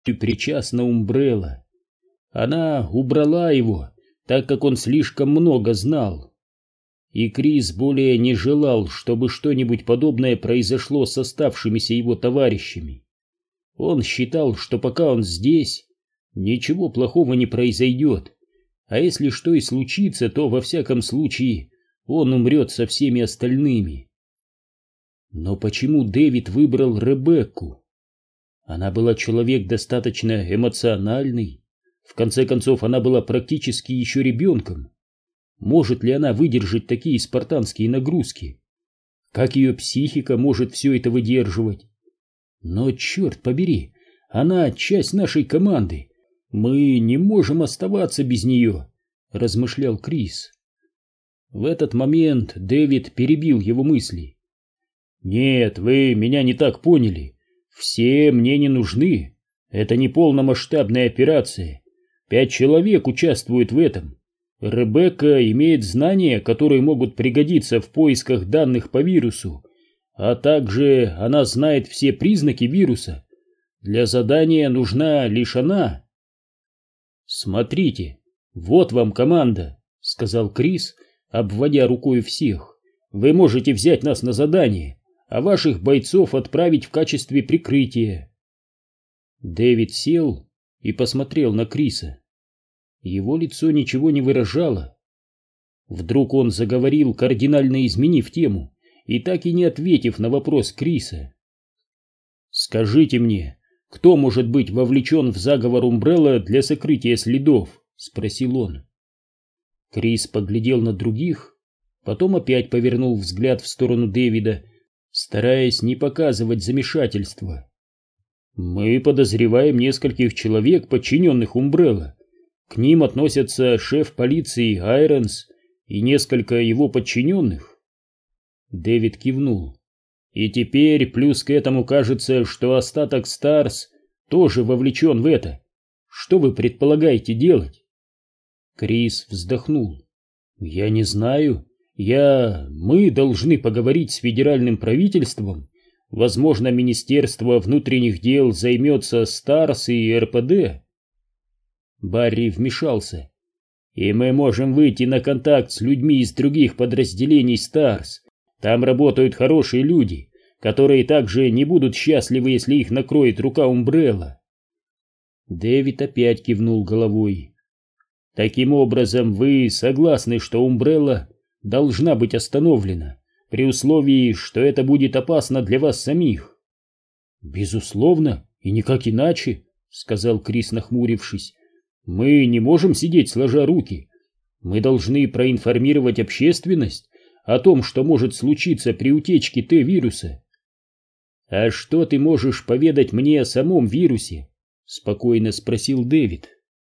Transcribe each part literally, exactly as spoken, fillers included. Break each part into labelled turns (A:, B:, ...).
A: причастна Умбрелла. Она убрала его, так как он слишком много знал. И Крис более не желал, чтобы что-нибудь подобное произошло с оставшимися его товарищами. Он считал, что пока он здесь, ничего плохого не произойдет, а если что и случится, то во всяком случае он умрет со всеми остальными. Но почему Дэвид выбрал Ребекку? Она была человек достаточно эмоциональный. В конце концов, она была практически еще ребенком. Может ли она выдержать такие спартанские нагрузки? Как ее психика может все это выдерживать? Но, черт побери, она часть нашей команды. Мы не можем оставаться без нее, размышлял Крис. В этот момент Дэвид перебил его мысли. Нет, вы меня не так поняли. Все мне не нужны. Это не полномасштабная операция. Пять человек участвуют в этом. Ребекка имеет знания, которые могут пригодиться в поисках данных по вирусу, а также она знает все признаки вируса. Для задания нужна лишь она. «Смотрите, вот вам команда», — сказал Крис, обводя рукой всех. «Вы можете взять нас на задание, а ваших бойцов отправить в качестве прикрытия». Дэвид сел и посмотрел на Криса. Его лицо ничего не выражало. Вдруг он заговорил, кардинально изменив тему и так и не ответив на вопрос Криса. «Скажите мне, кто может быть вовлечен в заговор Умбрелла для сокрытия следов?» — спросил он. Крис поглядел на других, потом опять повернул взгляд в сторону Дэвида, стараясь не показывать замешательства. «Мы подозреваем нескольких человек, подчиненных Умбрелла. К ним относятся шеф полиции Айронс и несколько его подчиненных». Дэвид кивнул. «И теперь плюс к этому кажется, что остаток Старс тоже вовлечен в это. Что вы предполагаете делать?» Крис вздохнул. «Я не знаю. Я... Мы должны поговорить с федеральным правительством. Возможно, Министерство внутренних дел займется Старс и эр пэ дэ». Барри вмешался. «И мы можем выйти на контакт с людьми из других подразделений Старс. Там работают хорошие люди, которые также не будут счастливы, если их накроет рука Умбрелла». Дэвид опять кивнул головой. «Таким образом, вы согласны, что Умбрелла должна быть остановлена, при условии, что это будет опасно для вас самих?» «Безусловно, и никак иначе», — сказал Крис, нахмурившись. «Мы не можем сидеть сложа руки. Мы должны проинформировать общественность о том, что может случиться при утечке Т-вируса». «А что ты можешь поведать мне о самом вирусе?» — спокойно спросил Дэвид.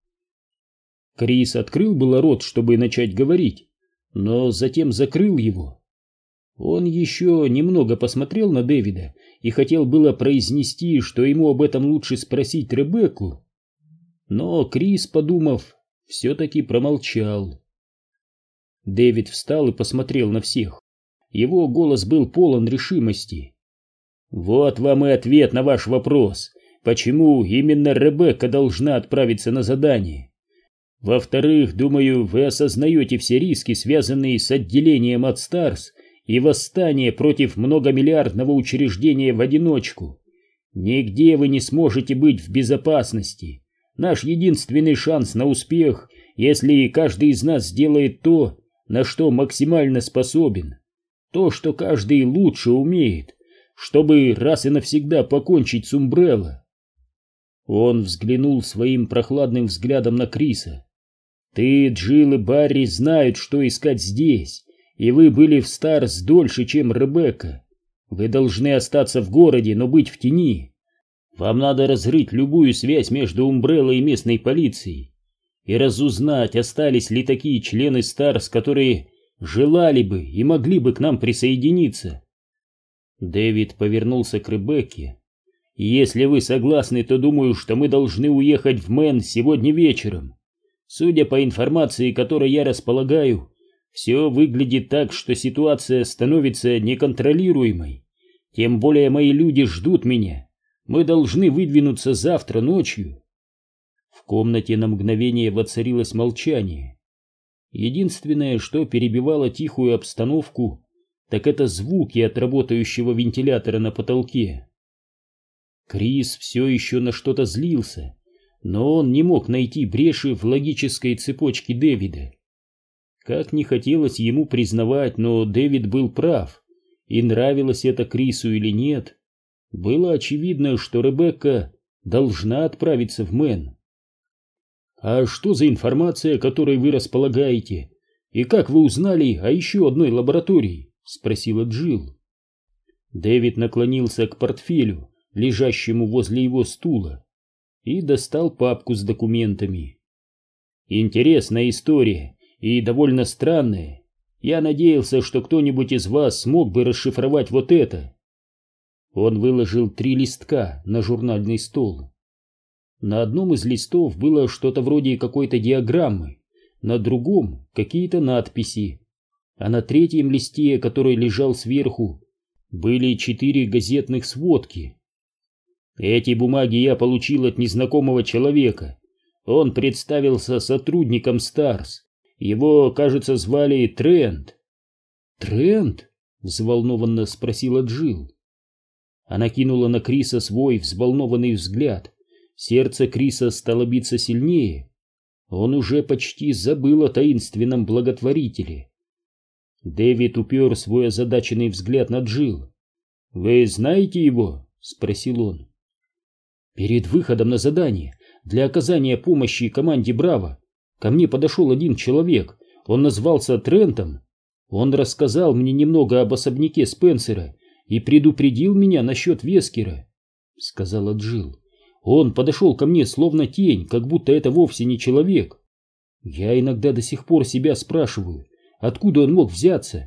A: Крис открыл было рот, чтобы начать говорить, но затем закрыл его. Он еще немного посмотрел на Дэвида и хотел было произнести, что ему об этом лучше спросить Ребекку, но Крис, подумав, все-таки промолчал. Дэвид встал и посмотрел на всех. Его голос был полон решимости. «Вот вам и ответ на ваш вопрос, почему именно Ребекка должна отправиться на задание. Во-вторых, думаю, вы осознаете все риски, связанные с отделением от Старс и восстание против многомиллиардного учреждения в одиночку. Нигде вы не сможете быть в безопасности. Наш единственный шанс на успех, если каждый из нас сделает то, на что максимально способен, то, что каждый лучше умеет, чтобы раз и навсегда покончить с Умбрелла». Он взглянул своим прохладным взглядом на Криса. «Ты, Джилл и Барри знают, что искать здесь, и вы были в Старс дольше, чем Ребекка. Вы должны остаться в городе, но быть в тени. Вам надо разрыть любую связь между Умбреллой и местной полицией и разузнать, остались ли такие члены Старс, которые желали бы и могли бы к нам присоединиться». Дэвид повернулся к Ребекке. «Если вы согласны, то думаю, что мы должны уехать в Мэн сегодня вечером. Судя по информации, которой я располагаю, все выглядит так, что ситуация становится неконтролируемой. Тем более мои люди ждут меня. Мы должны выдвинуться завтра ночью. В комнате на мгновение воцарилось молчание. Единственное, что перебивало тихую обстановку, так это звуки от работающего вентилятора на потолке. Крис все еще на что-то злился, но он не мог найти бреши в логической цепочке Дэвида. Как не хотелось ему признавать, но Дэвид был прав, и нравилось это Крису или нет, было очевидно, что Ребекка должна отправиться в Мэн. «А что за информация, которой вы располагаете? И как вы узнали о еще одной лаборатории?» — спросила Джилл. Дэвид наклонился к портфелю, лежащему возле его стула, и достал папку с документами. «Интересная история и довольно странная. Я надеялся, что кто-нибудь из вас смог бы расшифровать вот это». Он выложил три листка на журнальный стол. На одном из листов было что-то вроде какой-то диаграммы, на другом какие-то надписи, а на третьем листе, который лежал сверху, были четыре газетных сводки. «Эти бумаги я получил от незнакомого человека. Он представился сотрудником Старс. Его, кажется, звали Трент». «Трент?» — взволнованно спросила Джилл. Она кинула на Криса свой взволнованный взгляд. Сердце Криса стало биться сильнее. Он уже почти забыл о таинственном благотворителе. Дэвид упер свой озадаченный взгляд на Джилл. «Вы знаете его?» — спросил он. «Перед выходом на задание для оказания помощи команде «Браво» ко мне подошел один человек. Он назвался Трентом. Он рассказал мне немного об особняке Спенсера и предупредил меня насчет Вескера», — сказала Джилл. «Он подошел ко мне словно тень, как будто это вовсе не человек. Я иногда до сих пор себя спрашиваю, откуда он мог взяться.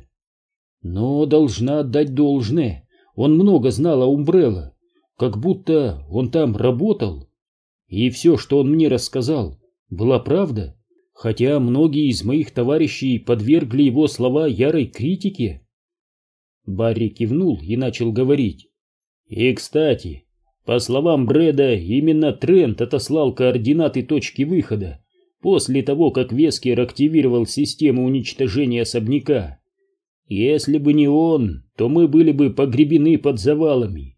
A: Но должна отдать должное, он много знал о Умбрелла, как будто он там работал. И все, что он мне рассказал, была правда, хотя многие из моих товарищей подвергли его слова ярой критике». Барри кивнул и начал говорить. «И, кстати, по словам Брэда, именно Трент отослал координаты точки выхода после того, как Вескер активировал систему уничтожения особняка. Если бы не он, то мы были бы погребены под завалами».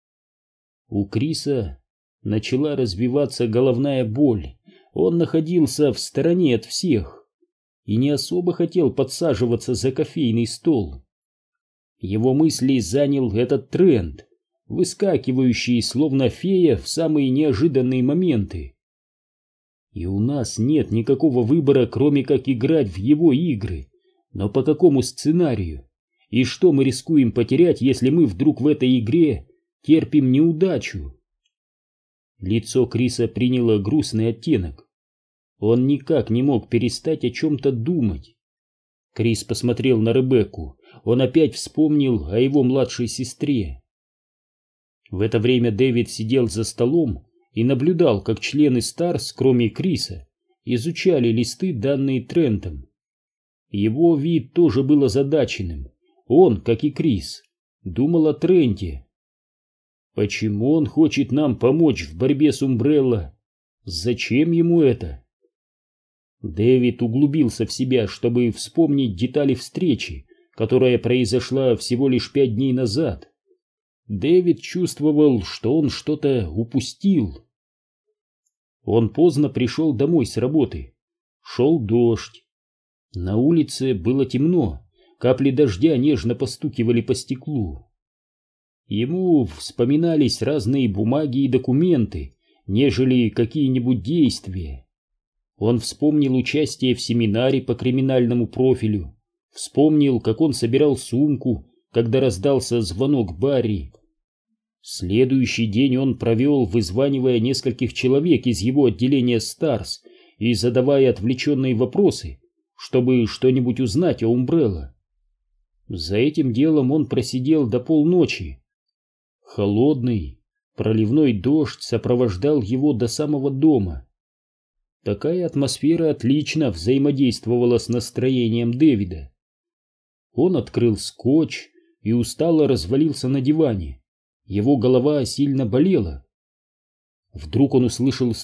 A: У Криса начала развиваться головная боль. Он находился в стороне от всех и не особо хотел подсаживаться за кофейный стол. Его мысли занял этот Трент, выскакивающий словно фея в самые неожиданные моменты. И у нас нет никакого выбора, кроме как играть в его игры. Но по какому сценарию? И что мы рискуем потерять, если мы вдруг в этой игре терпим неудачу? Лицо Криса приняло грустный оттенок. Он никак не мог перестать о чем-то думать. Крис посмотрел на Ребекку. Он опять вспомнил о его младшей сестре. В это время Дэвид сидел за столом и наблюдал, как члены Старс, кроме Криса, изучали листы, данные Трентом. Его вид тоже был озадаченным. Он, как и Крис, думал о Тренте. Почему он хочет нам помочь в борьбе с Умбрелла? Зачем ему это? Дэвид углубился в себя, чтобы вспомнить детали встречи, которая произошла всего лишь пять дней назад. Дэвид чувствовал, что он что-то упустил. Он поздно пришел домой с работы. Шел дождь. На улице было темно, капли дождя нежно постукивали по стеклу. Ему вспоминались разные бумаги и документы, нежели какие-нибудь действия. Он вспомнил участие в семинаре по криминальному профилю, вспомнил, как он собирал сумку, когда раздался звонок Барри. Следующий день он провел, вызванивая нескольких человек из его отделения Старс и задавая отвлеченные вопросы, чтобы что-нибудь узнать о Умбрелла. За этим делом он просидел до полночи. Холодный, проливной дождь сопровождал его до самого дома. Такая атмосфера отлично взаимодействовала с настроением Дэвида. Он открыл скотч и устало развалился на диване. Его голова сильно болела. Вдруг он услышал